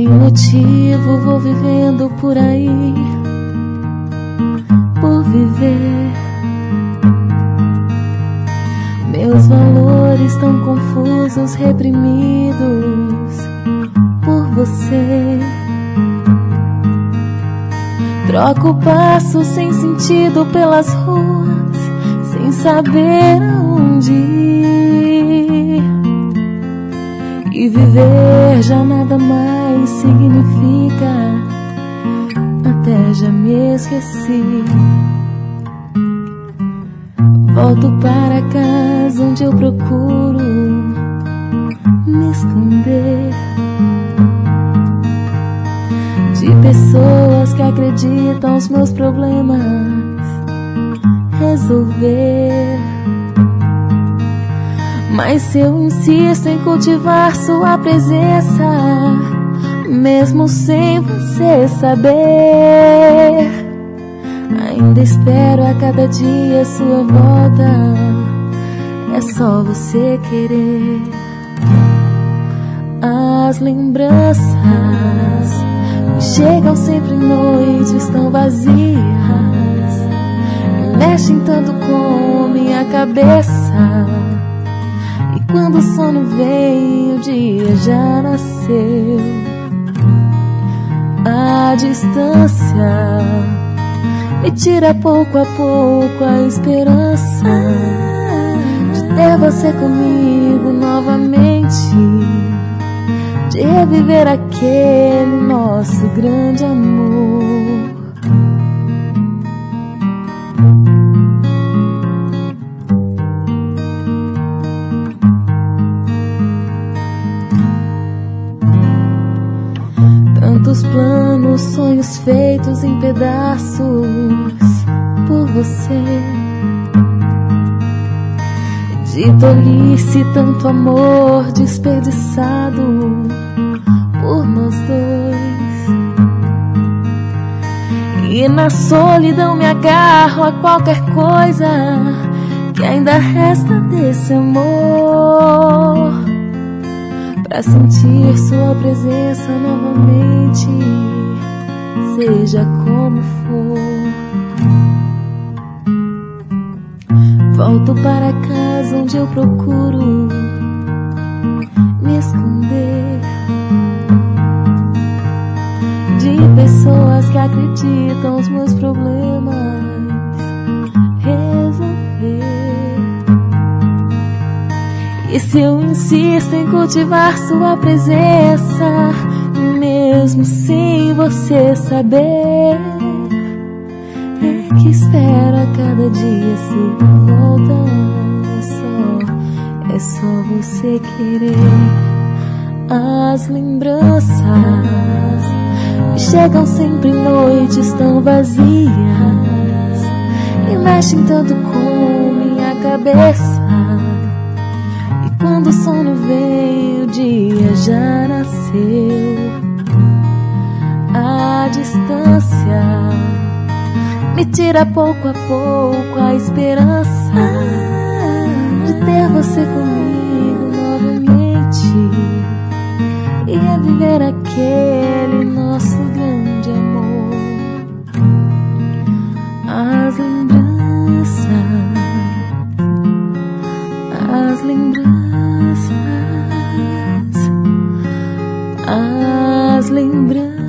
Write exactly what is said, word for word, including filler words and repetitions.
Sem motivo vou vivendo por aí, por viver. Meus valores tão confusos, reprimidos por você. Troco o passo sem sentido pelas ruas, sem saber aonde ir. E viver já nada mais significa, até já me esqueci. Volto para casa onde eu procuro me esconder de pessoas que acreditam os meus problemas resolver. Mas se eu insisto em cultivar sua presença, mesmo sem você saber, ainda espero a cada dia sua volta. É só você querer. As lembranças me chegam sempre noites tão vazias, mexem tanto com minha cabeça. E quando o sono vem, o dia já nasceu. A distância me tira pouco a pouco a esperança de ter você comigo novamente, de reviver aquele nosso grande amor. Tantos planos, sonhos feitos em pedaços por você. De tolice, tanto amor desperdiçado por nós dois. E na solidão me agarro a qualquer coisa que ainda resta desse amor, pra sentir sua presença novamente, seja como for. Volto para casa onde eu procuro me esconder de pessoas que acreditam os meus problemas resolver. E se eu insisto em cultivar sua presença, mesmo sem você saber, é que espero a cada dia sua volta. É só, é só você querer. As lembranças me chegam sempre em noites tão vazias e mexem tanto com minha cabeça. Quando o sono vem, o dia já nasceu. A distância me tira pouco a pouco a esperança de ter você comigo novamente e reviver aquele nosso grande amor. As lembranças, as lembranças, as lembranças.